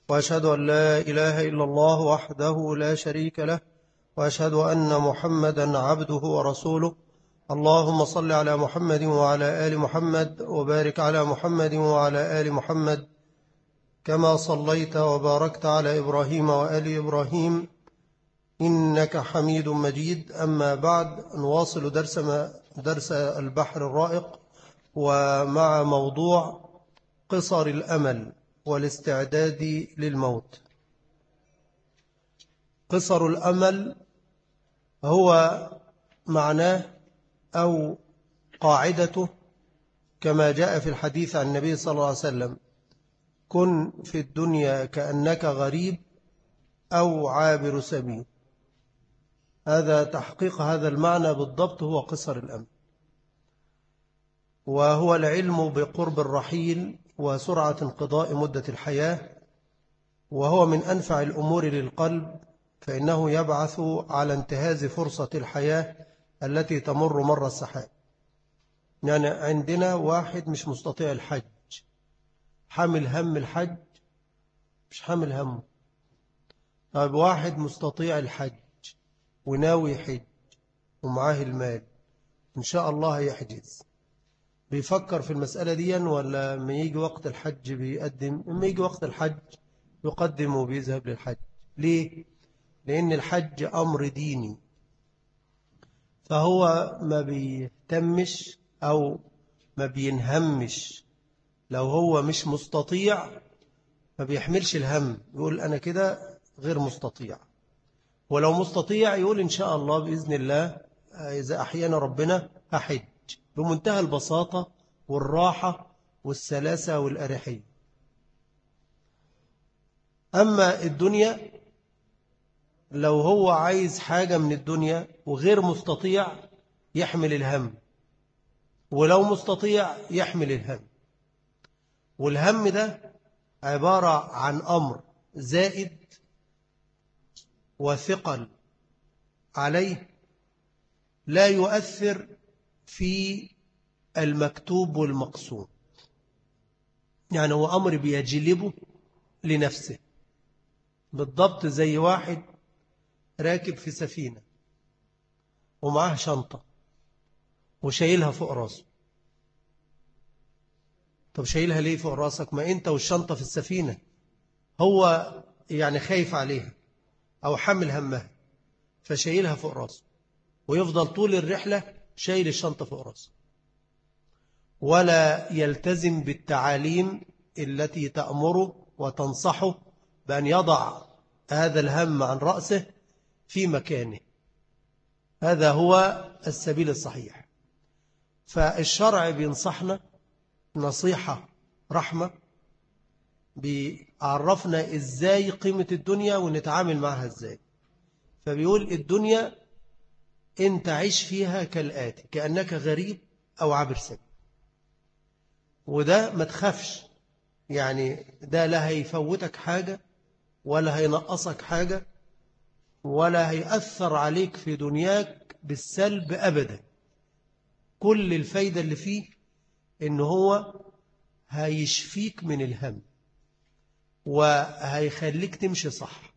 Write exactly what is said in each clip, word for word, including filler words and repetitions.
وأشهد أن لا إله إلا الله وحده لا شريك له، وأشهد أن محمدا عبده ورسوله. اللهم صل على محمد وعلى آل محمد، وبارك على محمد وعلى آل محمد كما صليت وباركت على إبراهيم وآل إبراهيم إنك حميد مجيد. أما بعد، نواصل درس, درس البحر الرائق، ومع موضوع قصر الأمل والاستعداد للموت. قصر الأمل هو معناه أو قاعدته كما جاء في الحديث عن النبي صلى الله عليه وسلم: كن في الدنيا كأنك غريب أو عابر سبيل. هذا تحقيق هذا المعنى بالضبط هو قصر الأمل، وهو العلم بقرب الرحيل وسرعة انقضاء مدة الحياة، وهو من أنفع الأمور للقلب، فإنه يبعث على انتهاز فرصة الحياة التي تمر مر السحاب. يعني عندنا واحد مش مستطيع الحج، حامل هم الحج، مش حامل همه. طيب واحد مستطيع الحج وناوي حج ومعاه المال، إن شاء الله هيحجز، بيفكر في المسألة دي ولا ما يجي وقت الحج بيقدم؟ ما يجي وقت الحج يقدم وبيذهب للحج. ليه؟ لأن الحج أمر ديني، فهو ما بيهتمش أو ما بينهمش. لو هو مش مستطيع ما بيحملش الهم، يقول أنا كده غير مستطيع. ولو مستطيع يقول إن شاء الله بإذن الله إذا أحيانا ربنا هحج، بمنتهى البساطة والراحة والسلاسة والأريحية. أما الدنيا، لو هو عايز حاجة من الدنيا وغير مستطيع يحمل الهم، ولو مستطيع يحمل الهم. والهم ده عبارة عن أمر زائد وثقل عليه، لا يؤثر في المكتوب والمقسوم. يعني هو أمر بيجلبه لنفسه، بالضبط زي واحد راكب في سفينة ومعاه شنطة وشايلها فوق راسه. طب شايلها ليه فوق راسك؟ ما أنت والشنطة في السفينة. هو يعني خايف عليها أو حمل همها فشايلها فوق راسه، ويفضل طول الرحلة شايل الشنطة فوق راسه، ولا يلتزم بالتعاليم التي تأمره وتنصحه بأن يضع هذا الهم عن رأسه في مكانه. هذا هو السبيل الصحيح. فالشرع بينصحنا نصيحة رحمة، بيعرفنا إزاي قيمة الدنيا ونتعامل معها إزاي. فبيقول الدنيا أنت عيش فيها كالآتي: كأنك غريب أو عابر سبيل. وده ما تخافش، يعني ده لا هيفوتك حاجة ولا هينقصك حاجة ولا هيأثر عليك في دنياك بالسلب أبدا. كل الفايدة اللي فيه إن هو هيشفيك من الهم، وهيخليك تمشي صح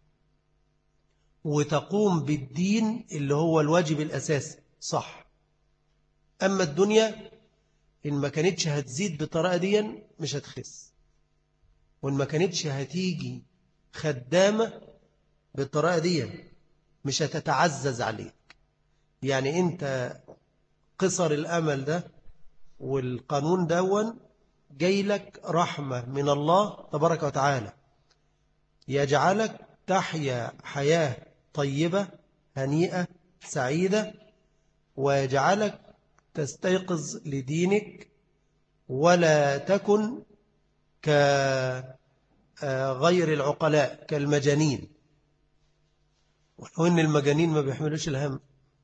وتقوم بالدين اللي هو الواجب الأساسي صح. أما الدنيا إن ما كانتش هتزيد بالطريقة دي مش هتخس، وإن ما كانتش هتيجي خدامة بالطريقة دي مش هتتعزز عليك. يعني أنت قصر الأمل ده والقانون دون جاي لك رحمة من الله تبارك وتعالى، يجعلك تحيا حياة طيبة هنيئة سعيدة، ويجعلك تستيقظ لدينك ولا تكن كغير العقلاء كالمجانين. ولو أن المجانين ما بيحملوش الهم.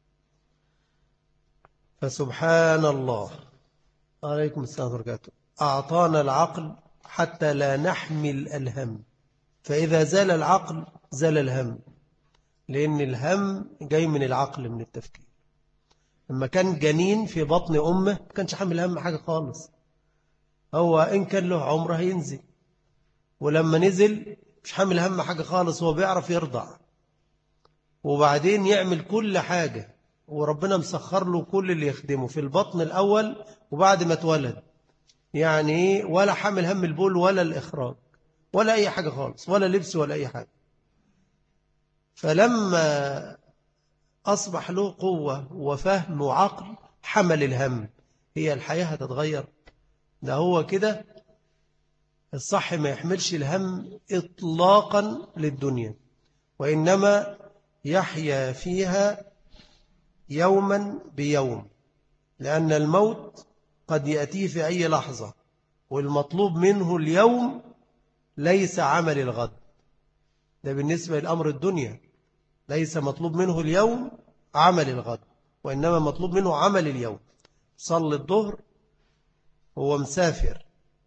فسبحان الله، عليكم السلام وبركاته، أعطانا العقل حتى لا نحمل الهم، فإذا زال العقل زال الهم، لأن الهم جاي من العقل، من التفكير. لما كان جنين في بطن أمه ما كانش حامل هم حاجة خالص، هو إن كان له عمر هينزل، ولما نزل مش حامل هم حاجة خالص، هو بيعرف يرضع وبعدين يعمل كل حاجة، وربنا مسخر له كل اللي يخدمه في البطن الأول وبعد ما اتولد، يعني ولا حامل هم البول ولا الإخراج ولا أي حاجة خالص، ولا لبس ولا أي حاجة. فلما أصبح له قوة وفهم وعقل حمل الهم. هي الحياة هتتغير؟ ده هو كده الصح ما يحملش الهم إطلاقا للدنيا، وإنما يحيا فيها يوما بيوم، لأن الموت قد يأتيه في أي لحظة، والمطلوب منه اليوم ليس عمل الغد. ده بالنسبة لأمر الدنيا، ليس مطلوب منه اليوم عمل الغد، وإنما مطلوب منه عمل اليوم. صلي الظهر هو مسافر،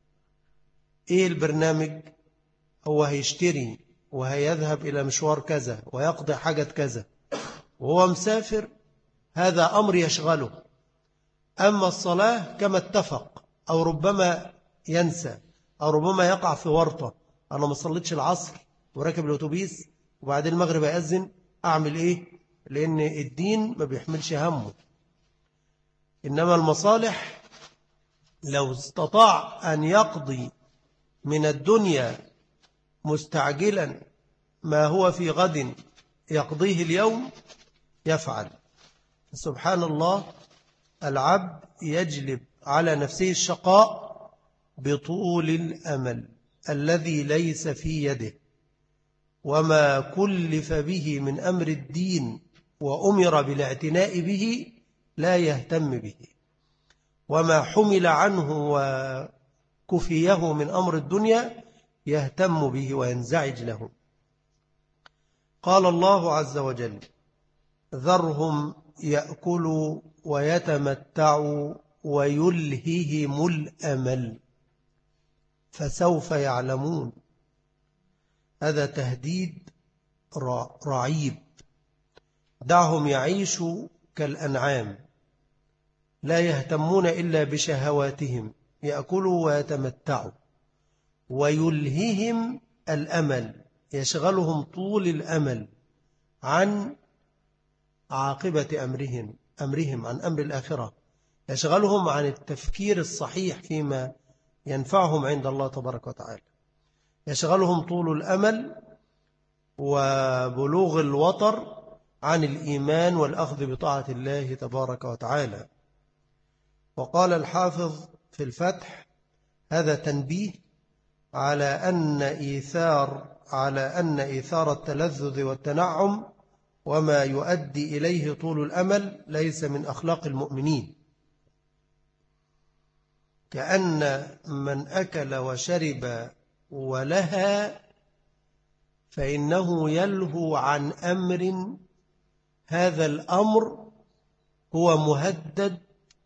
إيه البرنامج؟ هو هيشتري وهيذهب إلى مشوار كذا ويقضي حاجة كذا وهو مسافر، هذا أمر يشغله. أما الصلاة كما اتفق، أو ربما ينسى، أو ربما يقع في ورطة، أنا ما صليتش العصر وراكب الأوتوبيس وبعدين المغرب يأذن، أعمل إيه؟ لأن الدين ما بيحملش همه. إنما المصالح لو استطاع أن يقضي من الدنيا مستعجلا ما هو في غد يقضيه اليوم يفعل. سبحان الله، العبد يجلب على نفسه الشقاء بطول الأمل الذي ليس في يده، وما كلف به من أمر الدين وأمر بالاعتناء به لا يهتم به، وما حمل عنه وكفيه من أمر الدنيا يهتم به وينزعج له. قال الله عز وجل: ذرهم يأكلوا ويتمتعوا ويلههم الأمل فسوف يعلمون. هذا تهديد رعيب. دعهم يعيشوا كالأنعام لا يهتمون إلا بشهواتهم، يأكلوا ويتمتعوا، ويلههم الأمل، يشغلهم طول الأمل عن عاقبة أمرهم أمرهم عن أمر الآخرة، يشغلهم عن التفكير الصحيح فيما ينفعهم عند الله تبارك وتعالى، يشغلهم طول الأمل وبلوغ الوطر عن الإيمان والأخذ بطاعة الله تبارك وتعالى. وقال الحافظ في الفتح: هذا تنبيه على أن إيثار على أن إيثار التلذذ والتنعم وما يؤدي إليه طول الأمل ليس من أخلاق المؤمنين، كأن من أكل وشرب ولها فإنه يلهو عن أمر، هذا الأمر هو مهدد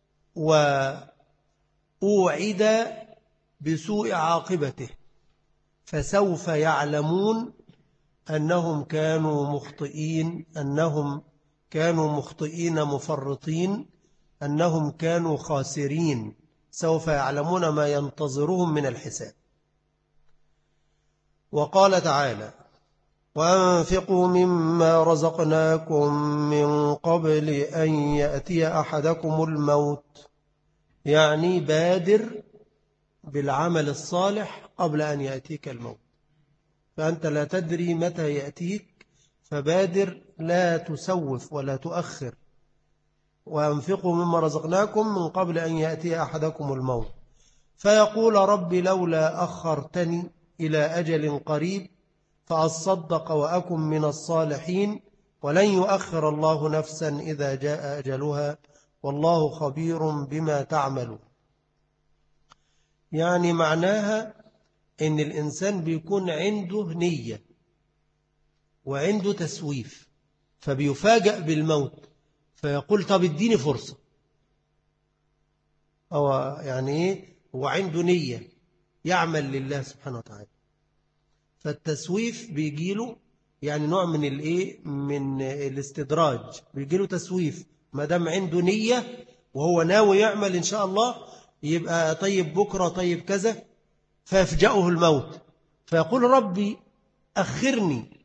وأوعد بسوء عاقبته، فسوف يعلمون أنهم كانوا مخطئين أنهم كانوا مخطئين مفرطين أنهم كانوا خاسرين، سوف يعلمون ما ينتظرهم من الحساب. وقال تعالى: وأنفقوا مما رزقناكم من قبل أن يأتي أحدكم الموت، يعني بادر بالعمل الصالح قبل أن يأتيك الموت، فأنت لا تدري متى يأتيك، فبادر لا تسوف ولا تؤخر. وأنفقوا مما رزقناكم من قبل أن يأتي أحدكم الموت فيقول رب لولا أخرتني إلى أجل قريب فأصدق وأكن من الصالحين ولن يؤخر الله نفسا إذا جاء أجلها والله خبير بما تعملون. يعني معناها إن الإنسان بيكون عنده نية وعنده تسويف، فبيفاجأ بالموت فيقول طب اديني فرصة. أو يعني إيه؟ هو عنده نية يعمل لله سبحانه وتعالى، فالتسويف بيجيله يعني نوع من الإيه؟ من الاستدراج، بيجيله تسويف ما دام عنده نية وهو ناوي يعمل إن شاء الله، يبقى طيب بكرة طيب كذا، فيفجأه الموت فيقول ربي أخرني،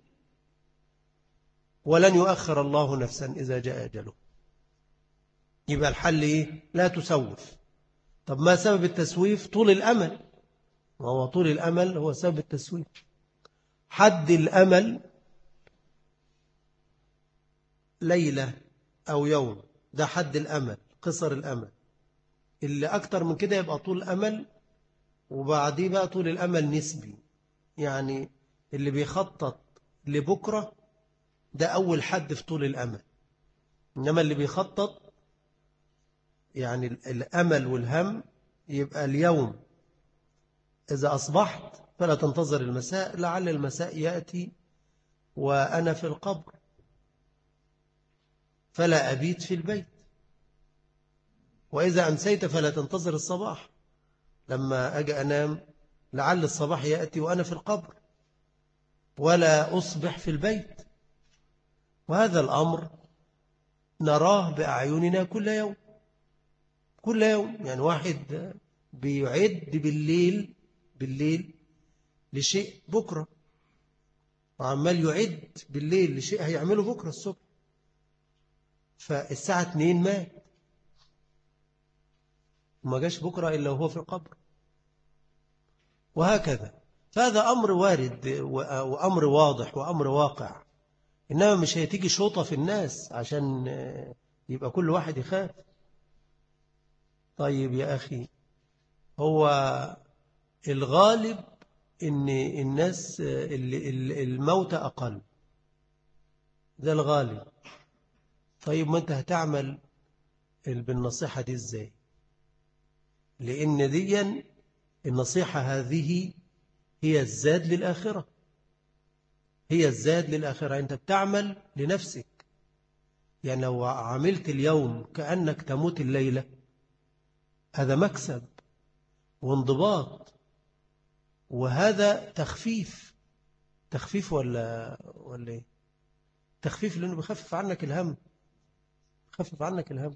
ولن يؤخر الله نفسا إذا جاء أجله. يبقى الحل إيه؟ لا تسوف. طب ما سبب التسويف؟ طول الأمل، وهو طول الأمل هو سبب التسويف. حد الأمل ليلة أو يوم، ده حد الأمل، قصر الأمل. اللي أكتر من كده يبقى طول أمل، وبعديه بقى طول الأمل نسبي. يعني اللي بيخطط لبكرة ده أول حد في طول الأمل، إنما اللي بيخطط يعني الأمل والهم يبقى اليوم. إذا أصبحت فلا تنتظر المساء، لعل المساء يأتي وأنا في القبر، فلا أبيت في البيت. وإذا أمسيت فلا تنتظر الصباح، لما أجي أنام لعل الصباح يأتي وأنا في القبر، ولا أصبح في البيت. وهذا الأمر نراه بأعيننا كل يوم، كل يوم. يعني واحد بيعد بالليل بالليل لشيء بكرة، وعمال يعد بالليل لشيء هيعمله بكرة الصبح، فالساعة اتنين مات وما جاش بكرة إلا وهو في القبر. وهكذا. فهذا أمر وارد وأمر واضح وأمر واقع، إنما مش هيتيجي شوطة في الناس عشان يبقى كل واحد يخاف. طيب يا أخي، هو الغالب إن الناس الموت أقل، ده الغالب. طيب ما أنت هتعمل بالنصيحة دي إزاي؟ لأن دي النصيحة هذه هي الزاد للآخرة، هي الزاد للآخرة. أنت بتعمل لنفسك. يعني لو عملت اليوم كأنك تموت الليلة، هذا مكسب وانضباط، وهذا تخفيف. تخفيف ولا ولا ايه؟ تخفيف، لأنه بيخفف عنك الهم، بيخفف عنك الهم.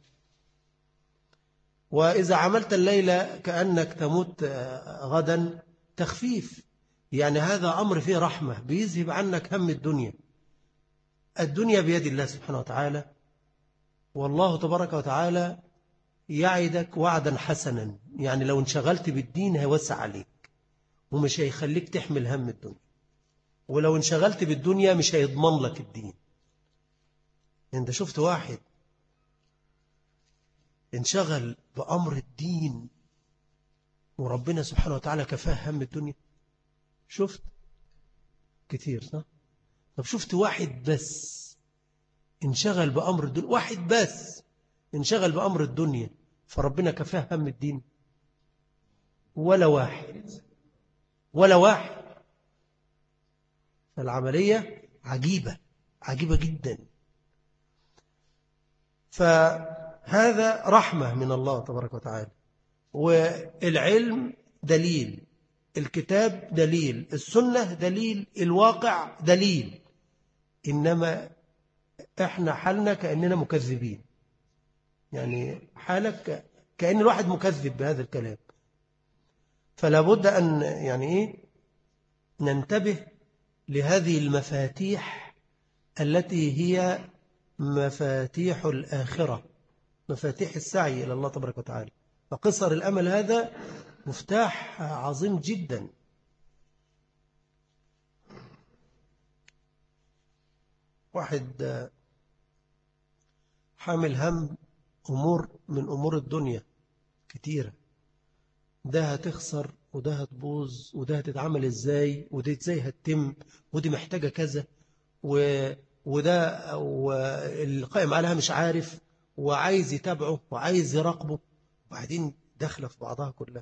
وإذا عملت الليلة كأنك تموت غدا، تخفيف. يعني هذا أمر فيه رحمة، بيذهب عنك هم الدنيا. الدنيا بيد الله سبحانه وتعالى، والله تبارك وتعالى يعدك وعدا حسنا. يعني لو انشغلت بالدين هيوسع عليك ومش هيخليك تحمل هم الدنيا، ولو انشغلت بالدنيا مش هيضمن لك الدين. انت شفت واحد انشغل بأمر الدين وربنا سبحانه وتعالى كفاه هم الدنيا؟ شفت كتير صح؟ طب شفت واحد بس انشغل بأمر الدنيا، واحد بس انشغل بأمر الدنيا فربنا كفاه هم الدين؟ ولا واحد، ولا واحد. فالعملية عجيبة، عجيبة جدا. فهذا رحمة من الله تبارك وتعالى. والعلم دليل، الكتاب دليل، السنة دليل، الواقع دليل. إنما إحنا حالنا كأننا مكذبين. يعني حالك كأن الواحد مكذب بهذا الكلام. فلا بد أن يعني إيه ننتبه لهذه المفاتيح التي هي مفاتيح الآخرة، مفاتيح السعي إلى الله تبارك وتعالى. فقصر الأمل هذا مفتاح عظيم جدا. واحد حامل هم أمور من أمور الدنيا كتيرة، ده هتخسر وده هتبوظ وده هتتعمل إزاي وده إزاي هتتم ودي محتاجة كذا و... وده والقائم عليها مش عارف وعايز يتابعه وعايز يراقبه، وبعدين داخله في بعضها كلها.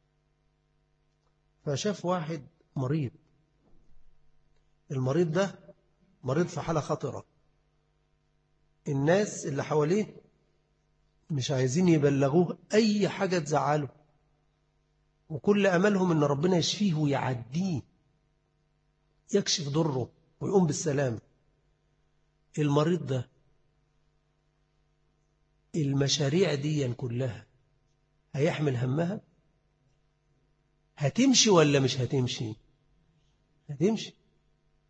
فشاف واحد مريض، المريض ده مريض في حالة خطرة، الناس اللي حواليه مش عايزين يبلغوه أي حاجة تزعله، وكل أملهم أن ربنا يشفيه ويعديه، يكشف ضره ويقوم بالسلام. المريض ده المشاريع دي كلها هيحمل همها؟ هتمشي ولا مش هتمشي؟ هتمشي.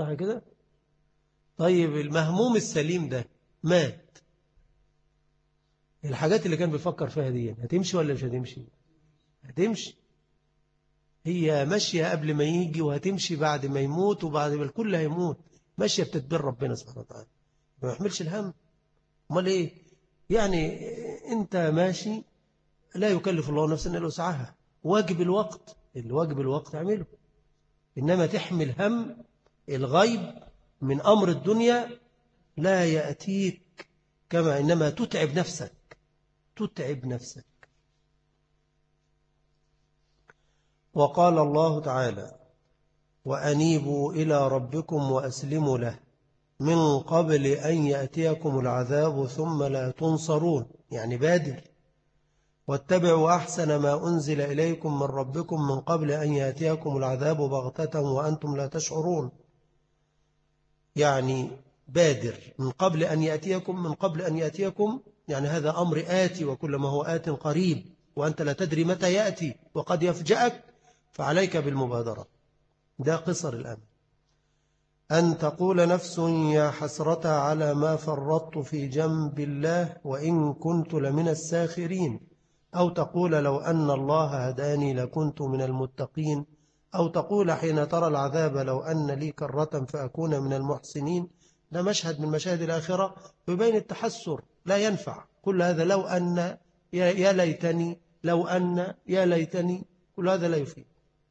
صح كده؟ طيب المهموم السليم ده مات، الحاجات اللي كان بيفكر فيها دي هتمشي ولا مش هتمشي؟ هتمشي. هي ماشية قبل ما يجي وهتمشي بعد ما يموت وبعد ما الكل هيموت، ماشية بتدبير ربنا سبحانه وتعالى، ما يحملش الهم. امال ايه؟ يعني انت ماشي، لا يكلف الله نفسا الا وسعها، واجب الوقت، الواجب الوقت اعمله، انما تحمل هم الغيب من امر الدنيا لا يأتيك، كما انما تتعب نفسك، تتعب نفسك. وقال الله تعالى: وأنيبوا إلى ربكم وأسلموا له من قبل أن يأتيكم العذاب ثم لا تنصرون، يعني بادر. واتبعوا أحسن ما أنزل إليكم من ربكم من قبل أن يأتيكم العذاب بغتة وأنتم لا تشعرون، يعني بادر من قبل أن يأتيكم، من قبل أن يأتيكم يعني هذا أمر آتي، وكل ما هو آت قريب وأنت لا تدري متى يأتي وقد يفجأك، فعليك بالمبادرة. ده قصر الأمر. أن تقول نفس يا حسرة على ما فرطت في جنب الله وإن كنت لمن الساخرين، أو تقول لو أن الله هداني لكنت من المتقين، أو تقول حين ترى العذاب لو أن لي كرة فأكون من المحسنين. ده مشهد من مشاهد الآخرة يبين التحسر، لا ينفع كل هذا، لو أن يا ليتني، لو أن يا ليتني، كل هذا لا يفيد.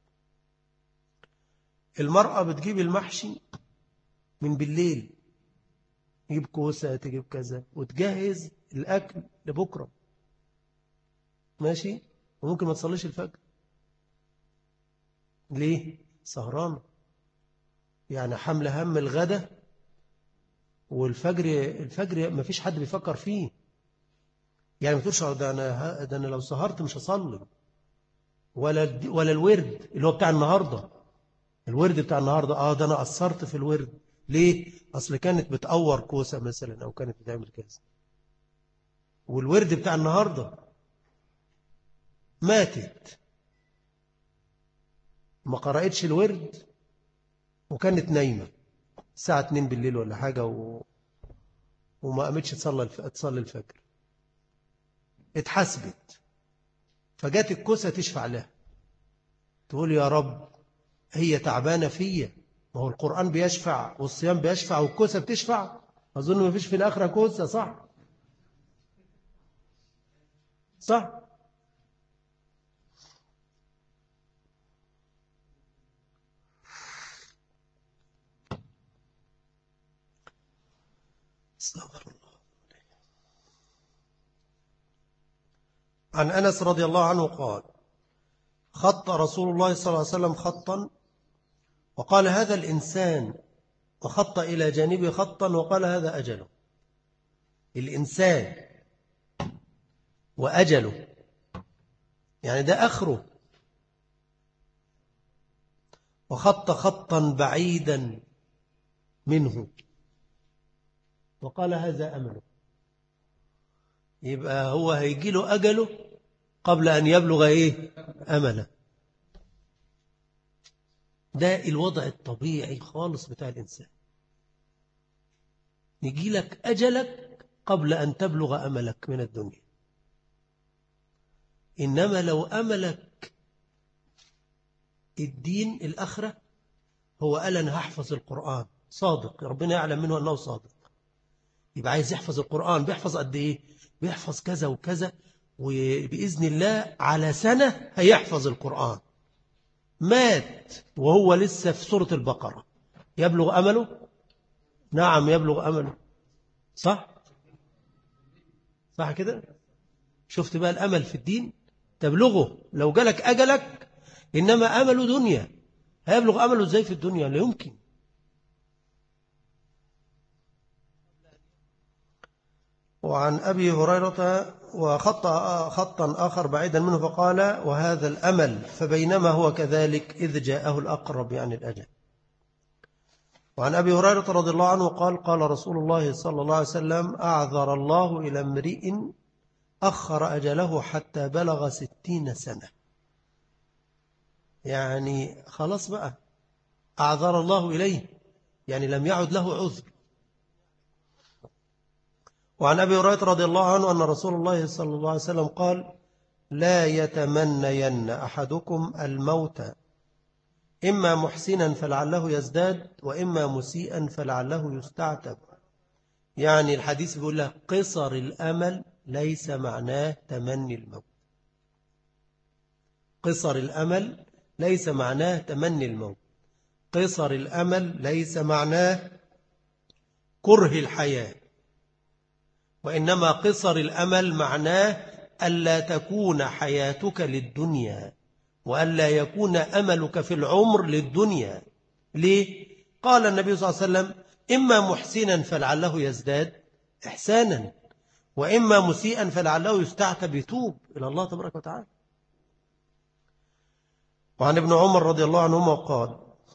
المرأة بتجيب المحشي من بالليل، تجيب كوسة، تجيب كذا، وتجهز الأكل لبكرة، ماشي، وممكن ما تصليش الفجر. ليه؟ سهرانة، يعني حمل هم الغدا، والفجر الفجر ما فيش حد بيفكر فيه، يعني ما تقولش ده أنا, ده أنا لو سهرت مش هصلي، ولا ولا الورد اللي هو بتاع النهاردة، الورد بتاع النهاردة آه ده أنا قصرت في الورد. ليه؟ أصل كانت بتقور كوسة مثلا أو كانت بتعمل كذا، والورد بتاع النهاردة ماتت، ما قرأتش الورد وكانت نايمة الساعة اتنين بالليل ولا حاجة و... وما قامتش تصلي الف... تصلي الفجر، اتحسبت، فجات الكوسة تشفع لها، تقول يا رب هي تعبانة فيا، ما هو القرآن بيشفع والصيام بيشفع والكوسة بتشفع، أظن ما فيش في الآخرة كوسة، صح؟ صح؟ استغفر الله. عن أنس رضي الله عنه قال: خط رسول الله صلى الله عليه وسلم خطا وقال هذا الإنسان، وخط إلى جانبه خطا وقال هذا أجله، الإنسان وأجله، يعني ده آخره، وخط خطا بعيدا منه وقال هذا أمله، يبقى هو هيجي له أجله قبل أن يبلغ إيه؟ أمله. ده الوضع الطبيعي خالص بتاع الإنسان، يجي لك أجلك قبل أن تبلغ أملك من الدنيا. إنما لو أملك الدين الآخرة، هو قال أنا هحفظ القرآن، صادق، ربنا يعلم منه أنه صادق، يبقى عايز يحفظ القرآن، بيحفظ قد إيه؟ بيحفظ كذا وكذا، وبإذن الله على سنة هيحفظ القرآن، مات وهو لسه في سورة البقرة، يبلغ أمله؟ نعم يبلغ أمله، صح؟ صح كده؟ شفت بقى الأمل في الدين تبلغه لو جالك أجلك، إنما أمله دنيا، هيبلغ أمله إزاي في الدنيا؟ لا يمكن. وعن أبي هريرة وخط خطا آخر بعيدا منه فقال وهذا الأمل، فبينما هو كذلك إذ جاءه الأقرب يعني الأجل. وعن أبي هريرة رضي الله عنه قال قال رسول الله صلى الله عليه وسلم أعذر الله إلى امرئ أخر أجله حتى بلغ ستين سنة، يعني خلاص بقى أعذر الله إليه، يعني لم يعد له عذر. وعن أبي هريرة رضي الله عنه أن رسول الله صلى الله عليه وسلم قال لا يتمنين أحدكم الموت إما محسنا فلعله يزداد وإما مسيئا فلعله يستعتب. يعني الحديث بيقول لك قصر الأمل ليس معناه تمني الموت. قصر الأمل ليس معناه تمني الموت. قصر الأمل ليس معناه كره الحياة، وإنما قصر الأمل معناه ألا تكون حياتك للدنيا وألا يكون أملك في العمر للدنيا. ليه؟ قال النبي صلى الله عليه وسلم إما محسنا فلعله يزداد إحسانا وإما مسيئا فلعله يستعتب يتوب إلى الله تبارك وتعالى. وعن ابن عمر رضي الله عنهما قال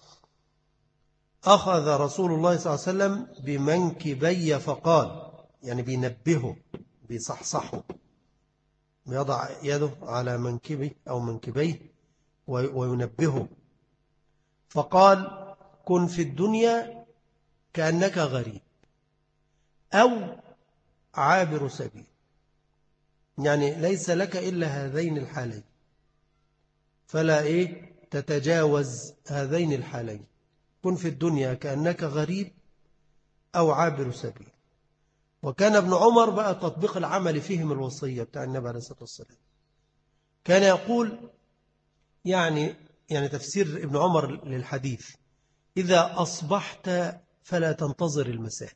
أخذ رسول الله صلى الله عليه وسلم بمنكبي فقال، يعني بينبهه بيصحصحه، يضع يده على منكبه أو منكبيه وينبهه، فقال كن في الدنيا كأنك غريب أو عابر سبيل، يعني ليس لك إلا هذين الحالين، فلا إيه تتجاوز هذين الحالين، كن في الدنيا كأنك غريب أو عابر سبيل. وكان ابن عمر بقى تطبيق العمل فيهم الوصية بتاع النبي عليه الصلاة والسلام، كان يقول يعني يعني تفسير ابن عمر للحديث إذا أصبحت فلا تنتظر المساء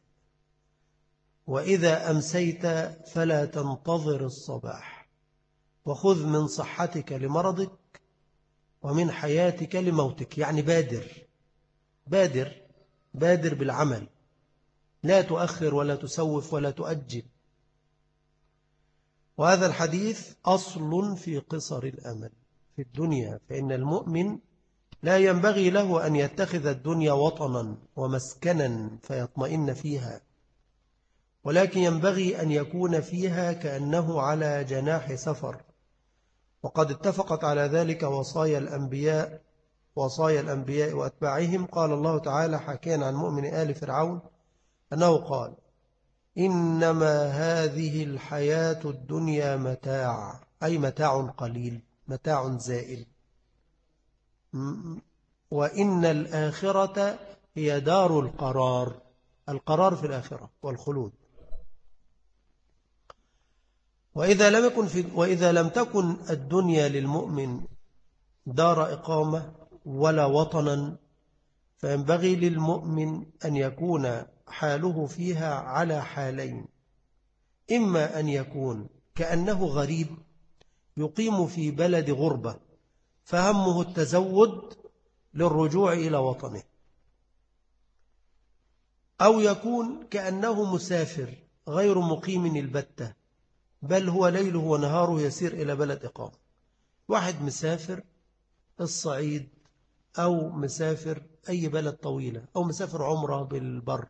وإذا أمسيت فلا تنتظر الصباح وخذ من صحتك لمرضك ومن حياتك لموتك، يعني بادر بادر بادر بالعمل، لا تؤخر ولا تسوف ولا تؤجل. وهذا الحديث أصل في قصر الأمل في الدنيا، فإن المؤمن لا ينبغي له أن يتخذ الدنيا وطنا ومسكنا فيطمئن فيها، ولكن ينبغي أن يكون فيها كأنه على جناح سفر. وقد اتفقت على ذلك وصايا الأنبياء وصايا الأنبياء وأتباعهم. قال الله تعالى حكيا عن مؤمن آل فرعون أنه قال إنما هذه الحياة الدنيا متاع، أي متاع قليل متاع زائل، وإن الآخرة هي دار القرار، القرار في الآخرة والخلود. وإذا لم يكن في وإذا لم تكن الدنيا للمؤمن دار إقامة ولا وطنا، فينبغي للمؤمن أن يكون حاله فيها على حالين، إما أن يكون كأنه غريب يقيم في بلد غربة فهمه التزود للرجوع إلى وطنه، أو يكون كأنه مسافر غير مقيم البتة بل هو ليله ونهاره يسير إلى بلد إقامة. واحد مسافر الصعيد أو مسافر أي بلد طويلة أو مسافر عمره بالبر،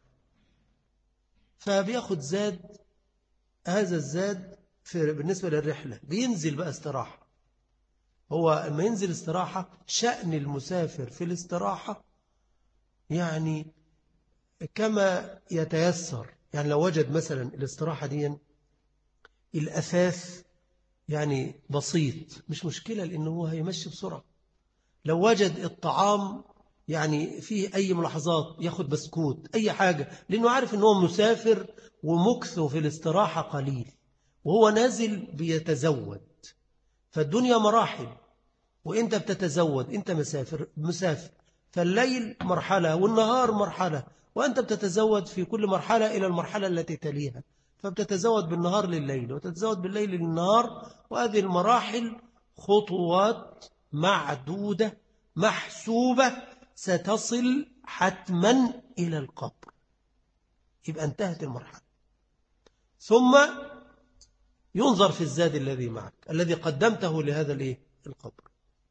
فبياخد زاد، هذا الزاد في بالنسبة للرحلة بينزل بقى استراحة. هو لما ينزل استراحة شأن المسافر في الاستراحة يعني كما يتيسر، يعني لو وجد مثلا الاستراحة دي الأثاث يعني بسيط مش مشكلة لأنه هو هيمشي بسرعة. لو وجد الطعام يعني فيه أي ملاحظات ياخد بسكوت أي حاجة، لأنه عارف أنه مسافر ومكثه في الاستراحة قليل وهو نازل بيتزود. فالدنيا مراحل وإنت بتتزود، إنت مسافر مسافر فالليل مرحلة والنهار مرحلة، وأنت بتتزود في كل مرحلة إلى المرحلة التي تليها، فبتتزود بالنهار لليل وتتزود بالليل للنهار. وهذه المراحل خطوات معدودة محسوبة ستصل حتما إلى القبر، يبقى انتهت المرحلة. ثم ينظر في الزاد الذي معك الذي قدمته لهذا الايه القبر.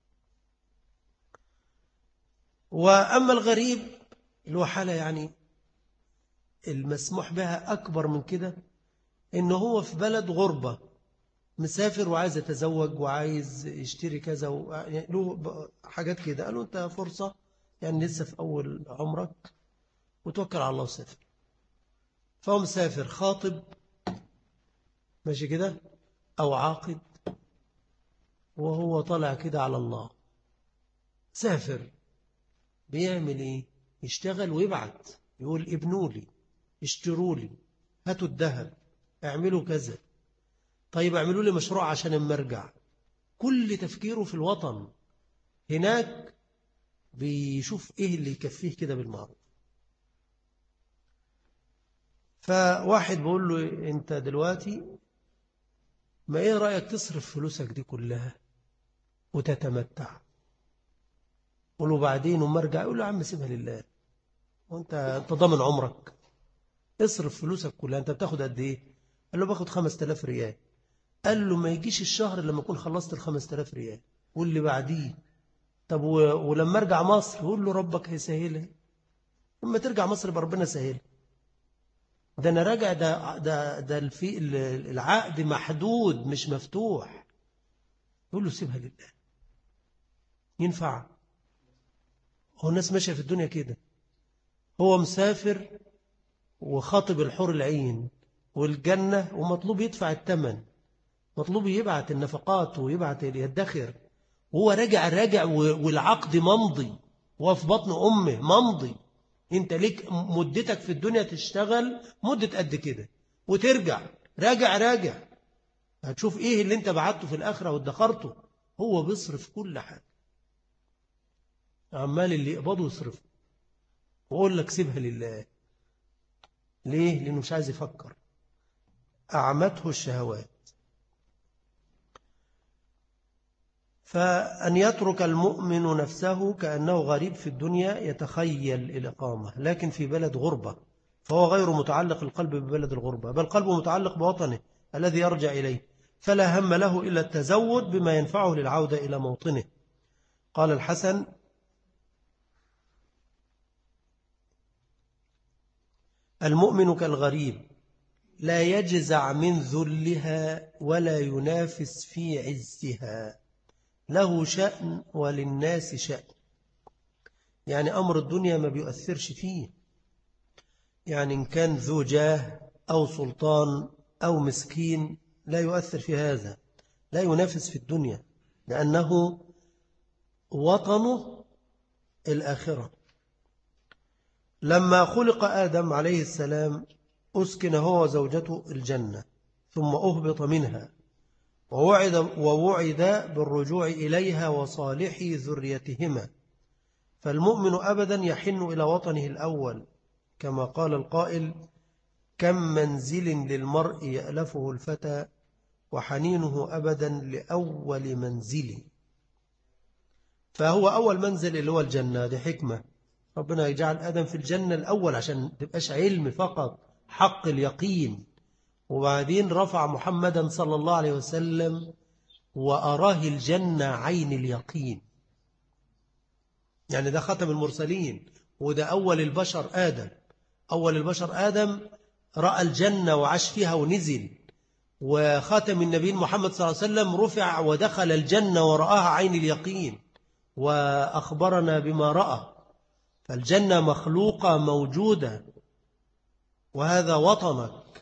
وأما الغريب اللي هو حالة يعني المسموح بها أكبر من كده، إنه هو في بلد غربة مسافر وعايز يتزوج وعايز يشتري كذا و... يعني له حاجات كده. قالوا أنت فرصة يعني لسه في أول عمرك وتوكل على الله وسافر. فهو مسافر خاطب ماشي كده أو عاقد، وهو طالع كده على الله، سافر، بيعمل إيه؟ يشتغل ويبعت، يقول ابنوا لي، اشتروا لي، هاتوا الذهب، اعملوا كذا، طيب اعملوا لي مشروع عشان اما ارجع. كل تفكيره في الوطن. هناك بيشوف ايه اللي يكفيه كده بالمعروف. فواحد بيقول له انت دلوقتي ما ايه رأيك تصرف فلوسك دي كلها وتتمتع؟ قول له بعدين وما ارجع. يقول له يا عم سيبها لله، وانت انت ضامن عمرك؟ اصرف فلوسك كلها. انت بتاخد قد ايه؟ قال له باخد خمسة آلاف ريال. قال له ما يجيش الشهر لما اكون خلصت ال خمسة آلاف ريال واللي بعديه. طب و... ولما ارجع مصر يقول له ربك هيسهلها. لما ترجع مصر بربنا سهل. ده انا راجع، ده ده ده الفي العقد محدود مش مفتوح. يقول له سيبها لله. ينفع؟ هو الناس ماشيه في الدنيا كده. هو مسافر وخاطب الحور العين والجنه، ومطلوب يدفع الثمن، مطلوب يبعت النفقات ويبعت يدخر، وهو راجع راجع والعقد ممضي، وهو في بطن أمه ممضي. انت ليك مدتك في الدنيا تشتغل مدة قد كده وترجع، راجع راجع، هتشوف ايه اللي انت بعته في الآخرة وادخرته. هو بيصرف كل حاجة، عمال اللي يقبضه يصرفه، وأقول لك سيبها لله. ليه؟ لأنه مش عايز يفكر، أعمته الشهوات. فأن يترك المؤمن نفسه كأنه غريب في الدنيا يتخيل الإقامة، لكن في بلد غربة، فهو غير متعلق القلب ببلد الغربة، بل قلبه متعلق بوطنه الذي يرجع إليه، فلا هم له إلا التزود بما ينفعه للعودة إلى موطنه. قال الحسن: المؤمن كالغريب لا يجزع من ذلها ولا ينافس في عزها، له شأن وللناس شأن. يعني أمر الدنيا ما بيؤثرش فيه، يعني إن كان ذو جاه أو سلطان أو مسكين لا يؤثر في هذا، لا ينافس في الدنيا، لأنه وطنه الآخرة. لما خلق آدم عليه السلام أسكن هو وزوجته الجنة، ثم أهبط منها ووعد, ووعد بالرجوع إليها وصالح ذريتهما. فالمؤمن أبدا يحن إلى وطنه الأول، كما قال القائل: كم منزل للمرء يألفه الفتى وحنينه أبدا لأول منزل. فهو أول منزل اللي هو الجنة. دي حكمة ربنا يجعل آدم في الجنة الأول عشان تبقاش علم فقط، حق اليقين. وبعدين رفع محمدا صلى الله عليه وسلم وأراه الجنة عين اليقين، يعني ده ختم المرسلين، وده أول البشر آدم. أول البشر آدم رأى الجنة وعاش فيها ونزل، وخاتم النبيين محمد صلى الله عليه وسلم رفع ودخل الجنة ورآها عين اليقين وأخبرنا بما رأى. فالجنة مخلوقة موجودة، وهذا وطنك،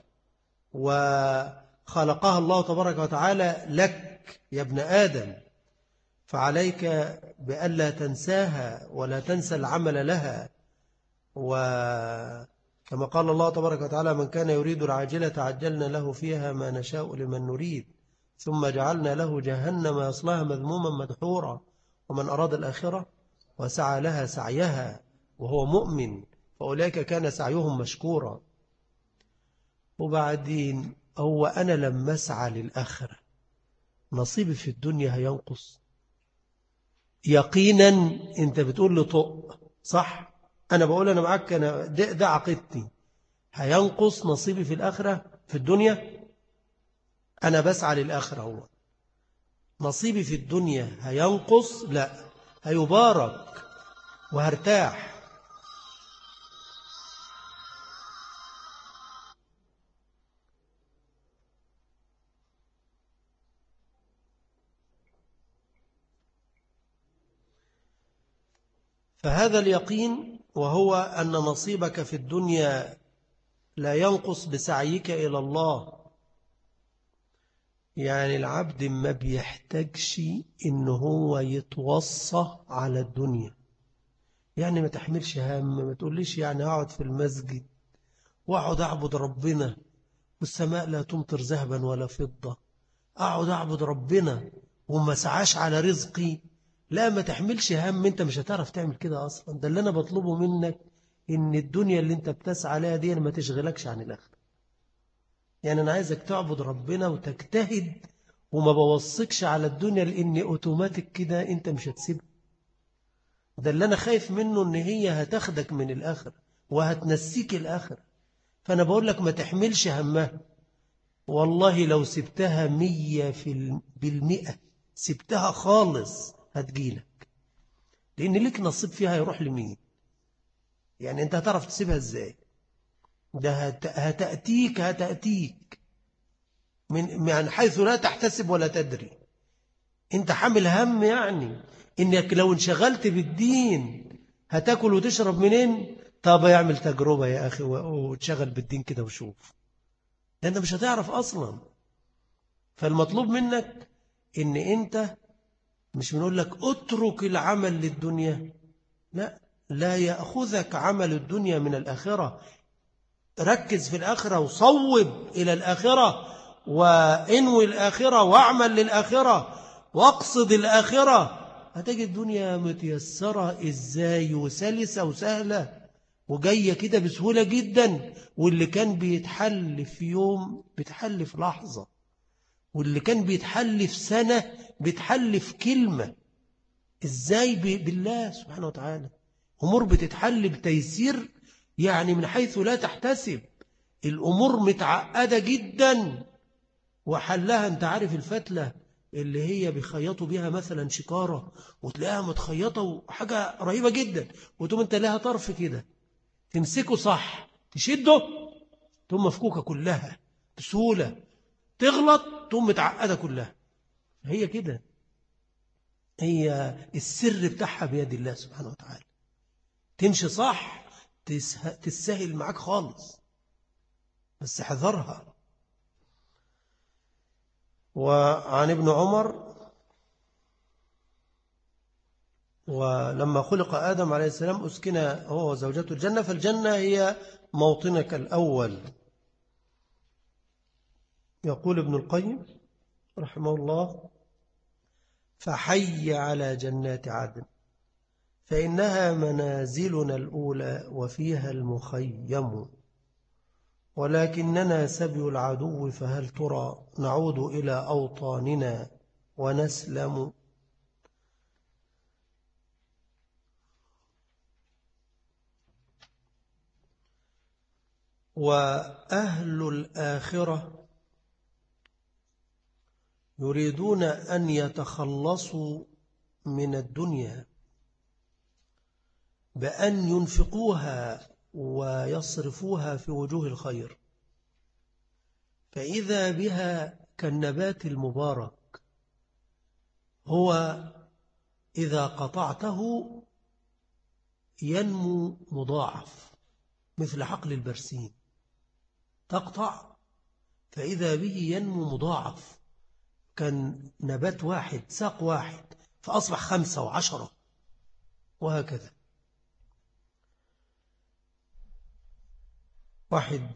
وخلقها الله تبارك وتعالى لك يا ابن آدم، فعليك بألا تنساها ولا تنسى العمل لها. وكما قال الله تبارك وتعالى: من كان يريد العاجلة عجلنا له فيها ما نشاء لمن نريد ثم جعلنا له جهنم يصلاها مذموما مدحورا ومن أراد الآخرة وسعى لها سعيها وهو مؤمن فأولئك كان سعيهم مشكورا. وبعدين هو أنا لما أسعى للآخرة نصيبي في الدنيا هينقص؟ يقينا أنت بتقول لي طق صح، أنا بقول أنا معاك، أنا ده, ده عقيدتي. هينقص نصيبي في الآخرة في الدنيا؟ أنا بسعى للآخرة، هو نصيبي في الدنيا هينقص؟ لا، هيبارك وهرتاح. فهذا اليقين وهو أن نصيبك في الدنيا لا ينقص بسعيك إلى الله. يعني العبد ما بيحتاجش إن هو يتوصى على الدنيا. يعني ما تحملش هم، ما تقوليش يعني أقعد في المسجد وأقعد أعبد ربنا والسماء لا تمطر ذهبا ولا فضة، أقعد أعبد ربنا وما سعاش على رزقي. لا، ما تحملش هم، أنت مش هتعرف تعمل كده أصلا. ده اللي أنا بطلبه منك، إن الدنيا اللي أنت بتسعى عليها دي ما تشغلكش عن الآخرة. يعني أنا عايزك تعبد ربنا وتجتهد وما بوصكش على الدنيا، لأن أوتوماتيك كده أنت مش هتسيبها. ده اللي أنا خايف منه، إن هي هتاخدك من الآخرة وهتنسيك الآخرة. فأنا بقول لك ما تحملش همها. والله لو سبتها مية في بالمئة، سبتها خالص هتجيلك، لأن ليك نصيب فيها يروح لمين؟ يعني أنت هتعرف تسيبها إزاي؟ ده هت... هتأتيك هتأتيك من يعني حيث لا تحتسب ولا تدري. أنت حامل هم يعني إنك لو انشغلت بالدين هتاكل وتشرب منين؟ طب يعمل تجربة يا أخي وتشغل بالدين كده وشوف، ده أنت مش هتعرف أصلا. فالمطلوب منك إن أنت مش بنقول لك اترك العمل للدنيا، لا، لا يأخذك عمل الدنيا من الآخرة. ركز في الآخرة وصوب إلى الآخرة وانوي الآخرة واعمل للآخرة واقصد الآخرة. هتجد الدنيا متيسرة إزاي وسلسة وسهلة وجاية كده بسهولة جدا. واللي كان بيتحل في يوم بيتحل في لحظة، واللي كان بيتحل في سنة بيتحل في كلمة. إزاي؟ بالله سبحانه وتعالى. أمور بتتحل بتيسير، يعني من حيث لا تحتسب. الأمور متعقدة جدا وحلها، أنت عارف الفتلة اللي هي بيخيطوا بيها مثلا شكارة وتلاقيها متخيطة وحاجة رهيبة جدا، وتقوم أنت لها طرف كده تمسكه صح تشده تقوم مفكوكة كلها بسهولة، تغلط تقوم متعقدة كلها. هي كده، هي السر بتاعها بيد الله سبحانه وتعالى. تمشي صح تسهل معاك خالص، بس حذرها. وعن ابن عمر، ولما خلق آدم عليه السلام أسكن هو وزوجته الجنة، فالجنة هي موطنك الأول. يقول ابن القيم رحمه الله: فحي على جنات عدن فإنها منازلنا الأولى وفيها المخيم، ولكننا سبي العدو فهل ترى نعود إلى أوطاننا ونسلم. وأهل الآخرة يريدون أن يتخلصوا من الدنيا بأن ينفقوها ويصرفوها في وجوه الخير، فإذا بها كالنبات المبارك، هو إذا قطعته ينمو مضاعف مثل حقل البرسيم، تقطع فإذا به ينمو مضاعف، كان نبات واحد ساق واحد فأصبح خمسة وعشرة وهكذا. واحد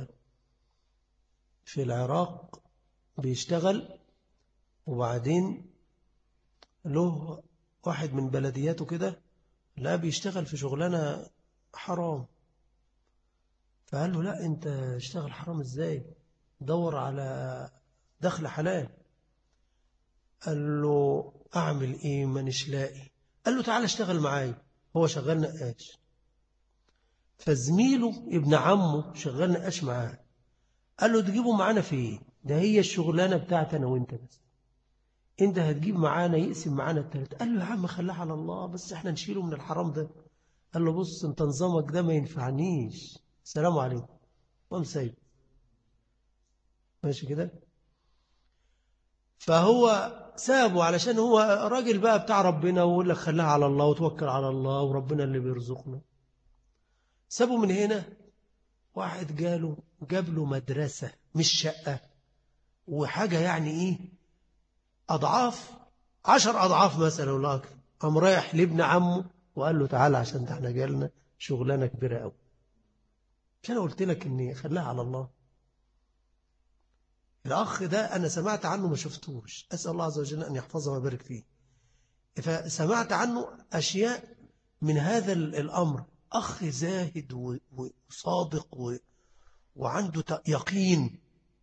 في العراق بيشتغل، وبعدين له واحد من بلدياته كده لا بيشتغل في شغلانة حرام، فقال له لا انت اشتغل حرام ازاي، دور على دخل حلال. قال له اعمل ايه مانيش لاقي. قال له تعال اشتغل معايا. هو شغال نقاش، فزميله ابن عمه شغال نقاش معاه. قال له تجيبه معانا في ايه، ده هي الشغلانه بتاعتنا وانت بس، انت هتجيب معانا يقسم معانا التلاتة. قال له يا عم خليها على الله، بس احنا نشيله من الحرام ده. قال له بص انت نظامك ده ما ينفعنيش، السلام عليكم، قام سايب ماشي كده. فهو سابه علشان هو راجل بقى بتاع ربنا، ويقول لك خليها على الله وتوكل على الله وربنا اللي بيرزقنا. سابوا من هنا، واحد جاله جاب له مدرسة مش شقة، وحاجة يعني إيه أضعاف عشر أضعاف مثلا ولا أكثر. قام رايح لابن عمه وقال له تعالى عشان احنا جالنا شغلانة كبيرة قوي. مش أنا قلت لك إني خليها على الله؟ الأخ ده أنا سمعت عنه ما شفتوش، أسأل الله عز وجل أن يحفظه ويبارك فيه. فسمعت عنه أشياء من هذا الأمر، أخ زاهد وصادق وعنده يقين.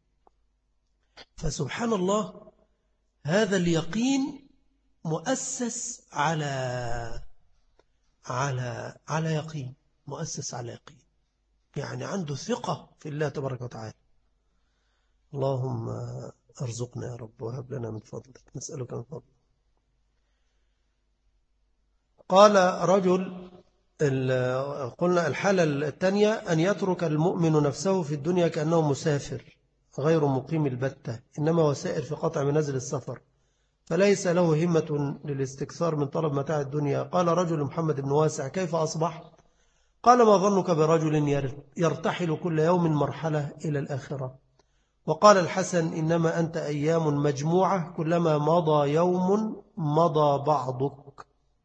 فسبحان الله هذا اليقين مؤسس على على على يقين، مؤسس على يقين، يعني عنده ثقة في الله تبارك وتعالى. اللهم ارزقنا يا رب وهب لنا من فضلك، نسألك من فضلك. قال رجل، قلنا الحالة الثانية أن يترك المؤمن نفسه في الدنيا كأنه مسافر غير مقيم البتة، إنما وسائر في قطع منازل السفر، فليس له همة للاستكثار من طلب متاع الدنيا. قال رجل محمد بن واسع: كيف أصبحت؟ قال: ما ظنك برجل يرتحل كل يوم مرحلة إلى الآخرة؟ وقال الحسن: إنما أنت أيام مجموعة، كلما مضى يوم مضى بعضك.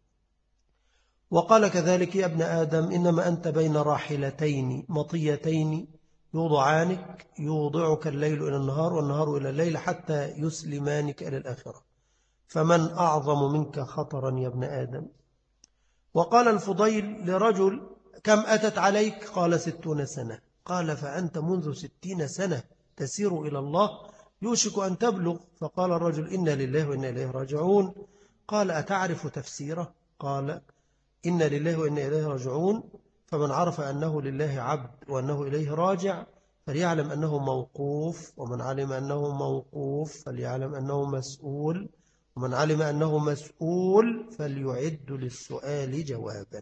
وقال كذلك: يا ابن آدم إنما أنت بين راحلتين مطيتين يوضعانك، يوضعك الليل إلى النهار والنهار إلى الليل حتى يسلمانك إلى الآخرة، فمن أعظم منك خطرا يا ابن آدم؟ وقال الفضيل لرجل: كم أتت عليك؟ قال: ستون سنة. قال: فأنت منذ ستين سنة تسير إلى الله، يوشك أن تبلغ. فقال الرجل: إنا لله وإنا إليه راجعون. قال: أتعرف تفسيره؟ قال: إن لله وإنا إليه راجعون، فمن عرف أنه لله عبد وأنه إليه راجع فليعلم أنه موقوف، ومن علم أنه موقوف فليعلم أنه مسؤول، ومن علم أنه مسؤول فليعد للسؤال جوابا.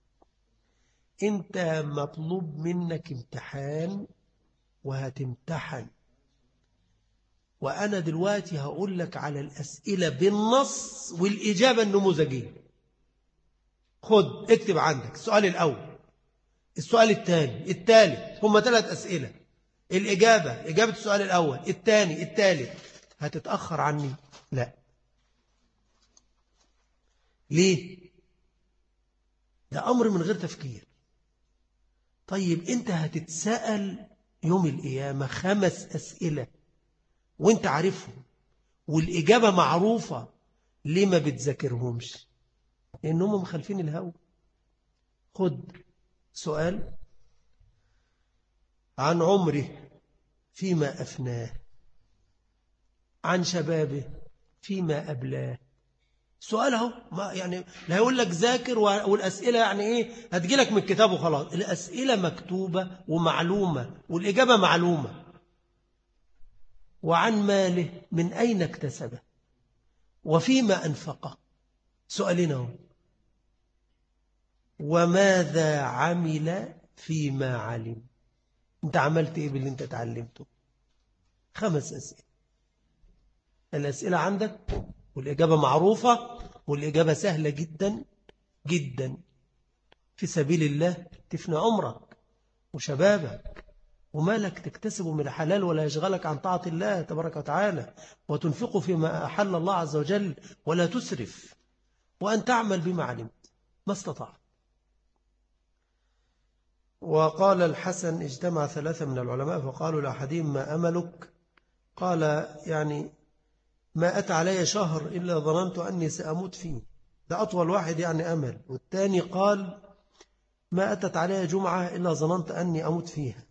أنت مطلوب منك امتحان وهتمتحن، وأنا دلوقتي هقول لك على الأسئلة بالنص والإجابة النموذجية. خد اكتب عندك السؤال الأول، السؤال الثاني، الثالث، هم ثلاث أسئلة. الإجابة إجابة السؤال الأول، الثاني، الثالث. هتتأخر عني؟ لا. ليه؟ ده أمر من غير تفكير. طيب أنت هتتسأل يوم القيامة خمس أسئلة وانت عارفهم والإجابة معروفة، ليه ما بتذاكرهمش؟ لأنهم مخالفين الهوى. خد سؤال عن عمره فيما أفناه، عن شبابه فيما أبلاه. سؤال اهو، ما يعني لا يقول لك ذاكر والأسئلة يعني إيه هتجي لك من الكتاب وخلاص. الأسئلة مكتوبة ومعلومة والإجابة معلومة. وعن ماله من أين اكتسبه وفيما أنفقه. سؤالين اهو. وماذا عمل فيما علم؟ انت عملت ايه باللي انت تعلمته؟ خمس أسئلة. الأسئلة عندك والإجابة معروفة، والإجابة سهلة جدا جدا. في سبيل الله تفنى عمرك وشبابك ومالك تكتسبه من الحلال ولا يشغلك عن طاعة الله تبارك وتعالى، وتنفقه فيما أحل الله عز وجل ولا تسرف، وأن تعمل بما علمت ما استطعت. وقال الحسن: اجتمع ثلاثة من العلماء فقالوا لأحدهم: ما أملك؟ قال: يعني ما أتى علي شهر إلا ظننت أني سأموت فيه. ده أطول واحد يعني أمل. والثاني قال: ما أتت علي جمعة إلا ظننت أني أموت فيها.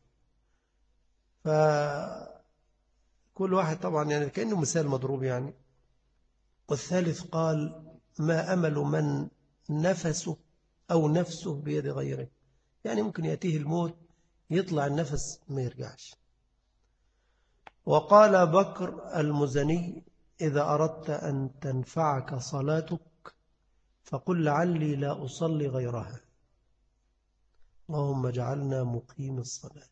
فكل واحد طبعا يعني كأنه مثال مضروب يعني. والثالث قال: ما أمل من نفسه أو نفسه بيد غيره، يعني ممكن يأتيه الموت يطلع النفس ما يرجعش. وقال بكر المزني: إذا أردت أن تنفعك صلاتك فقل لعلي لا أصلي غيرها. اللهم اجعلنا مقيم الصلاة.